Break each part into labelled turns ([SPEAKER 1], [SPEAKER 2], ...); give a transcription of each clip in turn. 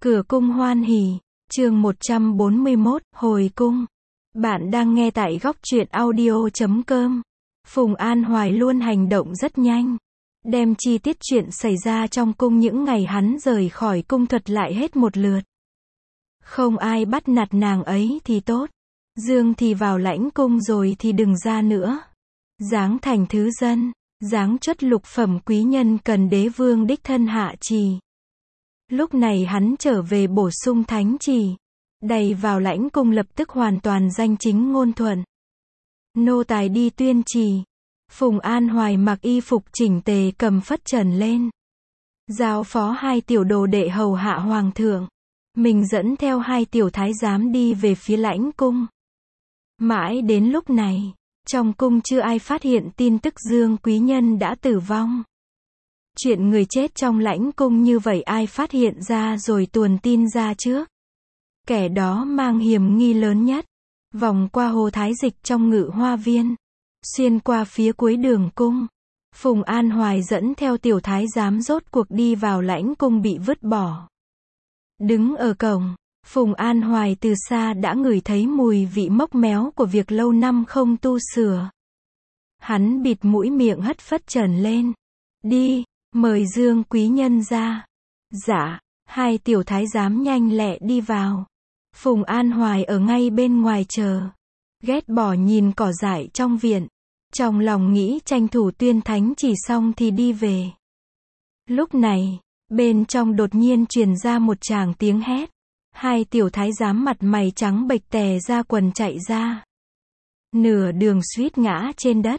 [SPEAKER 1] Cửa cung hoan hỉ, chương 141, hồi cung. Bạn đang nghe tại góc truyện audio.com. Phùng An Hoài luôn hành động rất nhanh, đem chi tiết chuyện xảy ra trong cung những ngày hắn rời khỏi cung thuật lại hết một lượt. Không ai bắt nạt nàng ấy thì tốt. Dương thì vào lãnh cung rồi thì đừng ra nữa. Giáng thành thứ dân, giáng chuất lục phẩm quý nhân cần đế vương đích thân hạ trì. Lúc này hắn trở về bổ sung thánh chỉ, đầy vào lãnh cung lập tức hoàn toàn danh chính ngôn thuận. Nô tài đi tuyên chỉ. Phùng An Hoài mặc y phục chỉnh tề cầm phất trần lên, giao phó hai tiểu đồ đệ hầu hạ hoàng thượng. Mình dẫn theo hai tiểu thái giám đi về phía lãnh cung. Mãi đến lúc này, trong cung chưa ai phát hiện tin tức Dương quý nhân đã tử vong. Chuyện người chết trong lãnh cung như vậy ai phát hiện ra rồi tuồn tin ra trước. Kẻ đó mang hiểm nghi lớn nhất. Vòng qua hồ Thái Dịch trong Ngự Hoa Viên, xuyên qua phía cuối đường cung. Phùng An Hoài dẫn theo tiểu thái giám rốt cuộc đi vào lãnh cung bị vứt bỏ. Đứng ở cổng, Phùng An Hoài từ xa đã ngửi thấy mùi vị mốc méo của việc lâu năm không tu sửa. Hắn bịt mũi miệng hất phất trần lên. Đi, mời Dương quý nhân ra. Dạ, hai tiểu thái giám nhanh lẹ đi vào. Phùng An Hoài ở ngay bên ngoài chờ. Ghét bỏ nhìn cỏ dại trong viện. Trong lòng nghĩ tranh thủ tuyên thánh chỉ xong thì đi về. Lúc này, bên trong đột nhiên truyền ra một tràng tiếng hét. Hai tiểu thái giám mặt mày trắng bệch tè ra quần chạy ra. Nửa đường suýt ngã trên đất.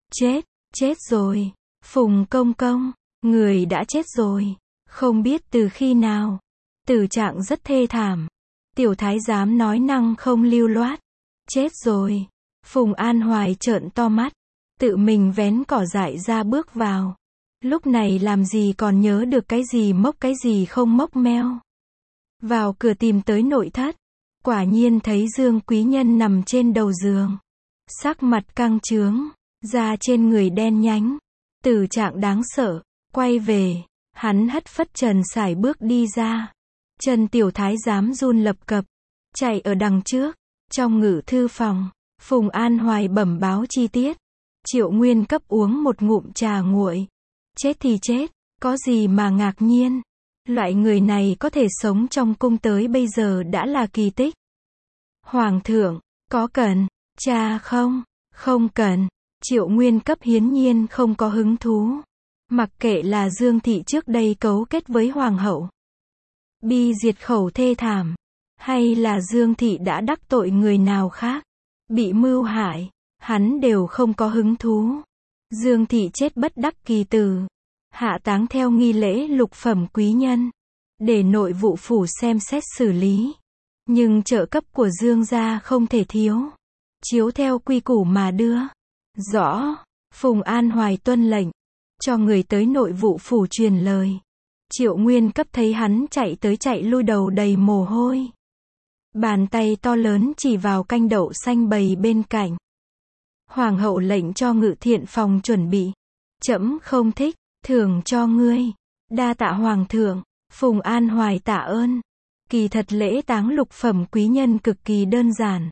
[SPEAKER 1] Chết rồi. Phùng công công, người đã chết rồi. Không biết từ khi nào. Tử trạng rất thê thảm. Tiểu thái giám nói năng không lưu loát. Chết rồi. Phùng An Hoài trợn to mắt. Tự mình vén cỏ dại ra bước vào. Lúc này làm gì còn nhớ được cái gì mốc cái gì không mốc meo. Vào cửa tìm tới nội thất. Quả nhiên thấy Dương quý nhân nằm trên đầu giường. Sắc mặt căng trướng. Da trên người đen nhánh. Tử trạng đáng sợ. Quay về. Hắn hất phất trần sải bước đi ra. Chân tiểu thái giám run lập cập. Chạy ở đằng trước. Trong ngự thư phòng, Phùng An Hoài bẩm báo chi tiết. Triệu Nguyên cấp uống một ngụm trà nguội. Chết thì chết, có gì mà ngạc nhiên. Loại người này có thể sống trong cung tới bây giờ đã là kỳ tích. Hoàng thượng, có cần trà không? Không cần. Triệu Nguyên cấp hiển nhiên không có hứng thú. Mặc kệ là Dương thị trước đây cấu kết với hoàng hậu, bi diệt khẩu thê thảm, hay là Dương thị đã đắc tội người nào khác, bị mưu hại, hắn đều không có hứng thú. Dương thị chết bất đắc kỳ tử, hạ táng theo nghi lễ lục phẩm quý nhân, để nội vụ phủ xem xét xử lý. Nhưng trợ cấp của Dương gia không thể thiếu, chiếu theo quy củ mà đưa. Rõ. Phùng An Hoài tuân lệnh, cho người tới nội vụ phủ truyền lời. Triệu Nguyên cấp thấy hắn chạy tới chạy lui đầu đầy mồ hôi. Bàn tay to lớn chỉ vào canh đậu xanh bày bên cạnh. Hoàng hậu lệnh cho Ngự Thiện phòng chuẩn bị. Trẫm không thích, thưởng cho ngươi. Đa tạ hoàng thượng. Phùng An Hoài tạ ơn. Kỳ thật lễ táng lục phẩm quý nhân cực kỳ đơn giản.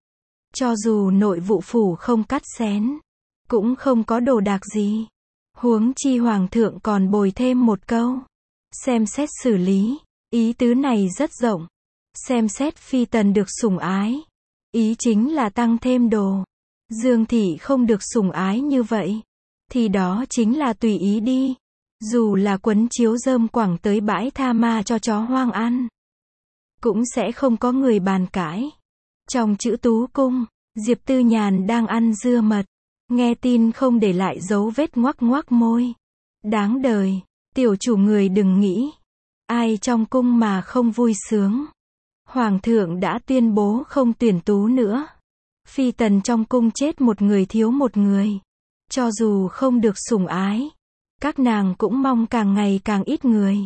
[SPEAKER 1] Cho dù nội vụ phủ không cắt xén, cũng không có đồ đạc gì. Huống chi hoàng thượng còn bồi thêm một câu. Xem xét xử lý. Ý tứ này rất rộng. Xem xét phi tần được sủng ái. Ý chính là tăng thêm đồ. Dương thị không được sủng ái như vậy, thì đó chính là tùy ý đi. Dù là quấn chiếu rơm quẳng tới bãi tha ma cho chó hoang ăn, cũng sẽ không có người bàn cãi. Trong Chữ Tú cung, Diệp Tư Nhàn đang ăn dưa mật. Nghe tin không để lại dấu vết ngoắc ngoắc môi. Đáng đời. Tiểu chủ người đừng nghĩ. Ai trong cung mà không vui sướng. Hoàng thượng đã tuyên bố không tuyển tú nữa. Phi tần trong cung chết một người thiếu một người. Cho dù không được sủng ái, các nàng cũng mong càng ngày càng ít người.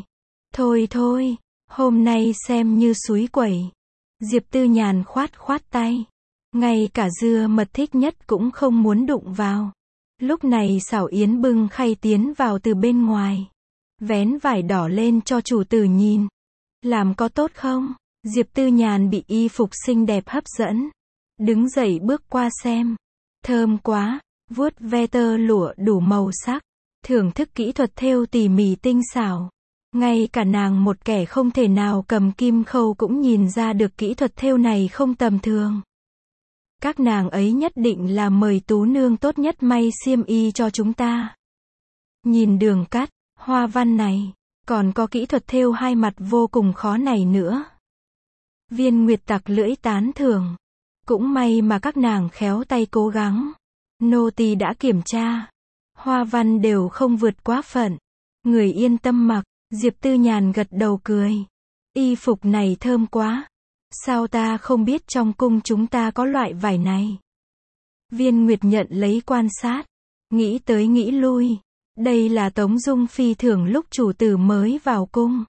[SPEAKER 1] Thôi, hôm nay xem như xúi quẩy. Diệp Tư Nhàn khoát tay. Ngay cả dưa mật thích nhất cũng không muốn đụng vào. Lúc này Xảo Yến bưng khay tiến vào từ bên ngoài. Vén vải đỏ lên cho chủ tử nhìn. Làm có tốt không? Diệp Tư Nhàn bị y phục xinh đẹp hấp dẫn. Đứng dậy bước qua xem. Thơm quá, vuốt ve tơ lụa đủ màu sắc. Thưởng thức kỹ thuật thêu tỉ mỉ tinh xảo. Ngay cả nàng một kẻ không thể nào cầm kim khâu cũng nhìn ra được kỹ thuật thêu này không tầm thường. Các nàng ấy nhất định là mời tú nương tốt nhất may xiêm y cho chúng ta. Nhìn đường cắt, hoa văn này, còn có kỹ thuật thêu hai mặt vô cùng khó này nữa. Viên Nguyệt tặc lưỡi tán thưởng. Cũng may mà các nàng khéo tay cố gắng. Nô tỳ đã kiểm tra. Hoa văn đều không vượt quá phận. Người yên tâm mặc. Diệp Tư Nhàn gật đầu cười. Y phục này thơm quá. Sao ta không biết trong cung chúng ta có loại vải này? Viên Nguyệt nhận lấy quan sát. Nghĩ tới nghĩ lui. Đây là Tống Dung Phi thưởng lúc chủ tử mới vào cung.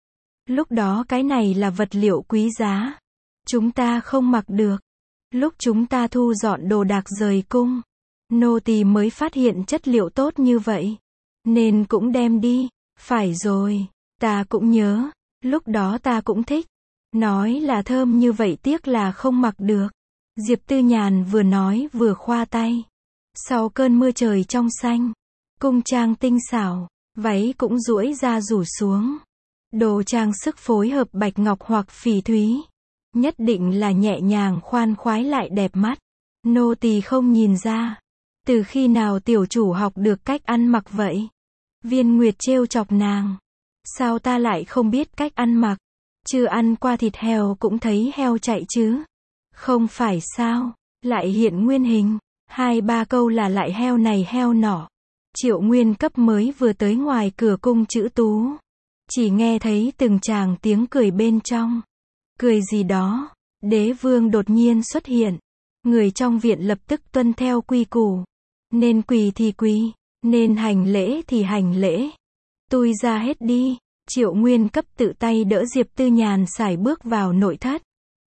[SPEAKER 1] Lúc đó cái này là vật liệu quý giá. Chúng ta không mặc được. Lúc chúng ta thu dọn đồ đạc rời cung, nô tỳ mới phát hiện chất liệu tốt như vậy. Nên cũng đem đi. Phải rồi, ta cũng nhớ. Lúc đó ta cũng thích. Nói là thơm như vậy tiếc là không mặc được. Diệp Tư Nhàn vừa nói vừa khoa tay. Sau cơn mưa trời trong xanh, cung trang tinh xảo, váy cũng duỗi ra rủ xuống. Đồ trang sức phối hợp bạch ngọc hoặc phỉ thúy. Nhất định là nhẹ nhàng khoan khoái lại đẹp mắt. Nô tỳ không nhìn ra. Từ khi nào tiểu chủ học được cách ăn mặc vậy? Viên Nguyệt trêu chọc nàng. Sao ta lại không biết cách ăn mặc? Chưa ăn qua thịt heo cũng thấy heo chạy chứ. Không phải sao? Lại hiện nguyên hình. 2-3 câu là lại heo này heo nọ. Triệu Nguyên Cấp mới vừa tới ngoài cửa cung Chữ Tú. Chỉ nghe thấy từng tràng tiếng cười bên trong. Cười gì đó. Đế vương đột nhiên xuất hiện. Người trong viện lập tức tuân theo quy củ. Nên quỳ thì quỳ. Nên hành lễ thì hành lễ. Tui ra hết đi. Triệu Nguyên Cấp tự tay đỡ Diệp Tư Nhàn sải bước vào nội thất.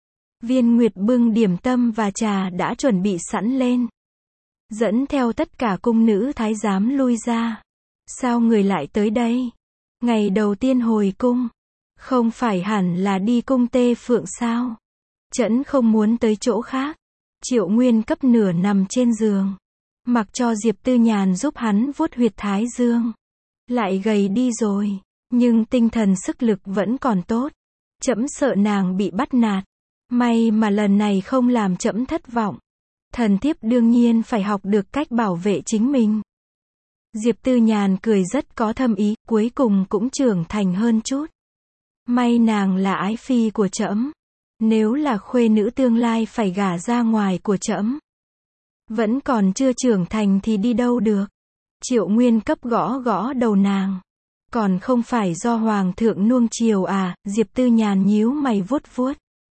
[SPEAKER 1] Viên Nguyệt bưng điểm tâm và trà đã chuẩn bị sẵn lên. Dẫn theo tất cả cung nữ thái giám lui ra. Sao người lại tới đây? Ngày đầu tiên hồi cung. Không phải hẳn là đi cung Tê Phượng sao? Trẫm không muốn tới chỗ khác. Triệu Nguyên Cấp nửa nằm trên giường. Mặc cho Diệp Tư Nhàn giúp hắn vuốt huyệt thái dương. Lại gầy đi rồi. Nhưng tinh thần sức lực vẫn còn tốt. Trẫm sợ nàng bị bắt nạt. May mà lần này không làm trẫm thất vọng. Thần thiếp đương nhiên phải học được cách bảo vệ chính mình. Diệp Tư Nhàn cười rất có thâm ý, cuối cùng cũng trưởng thành hơn chút. May nàng là ái phi của trẫm. Nếu là khuê nữ tương lai phải gả ra ngoài của trẫm. Vẫn còn chưa trưởng thành thì đi đâu được. Triệu Nguyên Cấp gõ gõ đầu nàng. Còn không phải do hoàng thượng nuông chiều à? Diệp Tư Nhàn nhíu mày vuốt vuốt.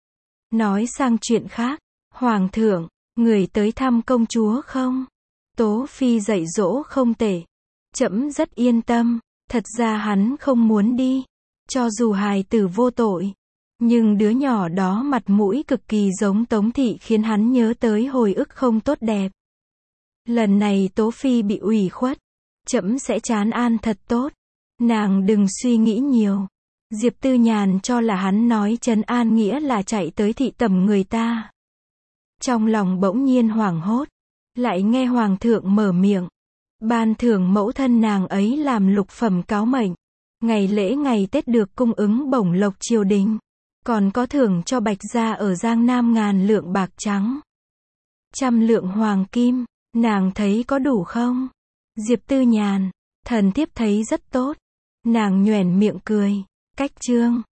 [SPEAKER 1] Nói sang chuyện khác. Hoàng thượng, người tới thăm công chúa không? Tố Phi dạy dỗ không tệ. Trẫm rất yên tâm. Thật ra hắn không muốn đi. Cho dù hài tử vô tội. Nhưng đứa nhỏ đó mặt mũi cực kỳ giống Tống Thị khiến hắn nhớ tới hồi ức không tốt đẹp. Lần này Tố Phi bị ủy khuất. Trẫm sẽ trán an thật tốt. Nàng đừng suy nghĩ nhiều. Diệp Tư Nhàn cho là hắn nói trấn an nghĩa là chạy tới thị tẩm người ta. Trong lòng bỗng nhiên hoảng hốt. Lại nghe hoàng thượng mở miệng. Ban thưởng mẫu thân nàng ấy làm lục phẩm cáo mệnh. Ngày lễ ngày Tết được cung ứng bổng lộc triều đình. Còn có thưởng cho Bạch gia ở Giang Nam 1000 lượng bạc trắng. 100 lượng hoàng kim. Nàng thấy có đủ không? Diệp Tư Nhàn. Thần thiếp thấy rất tốt. Nàng nhoẻn miệng cười. Cách chương.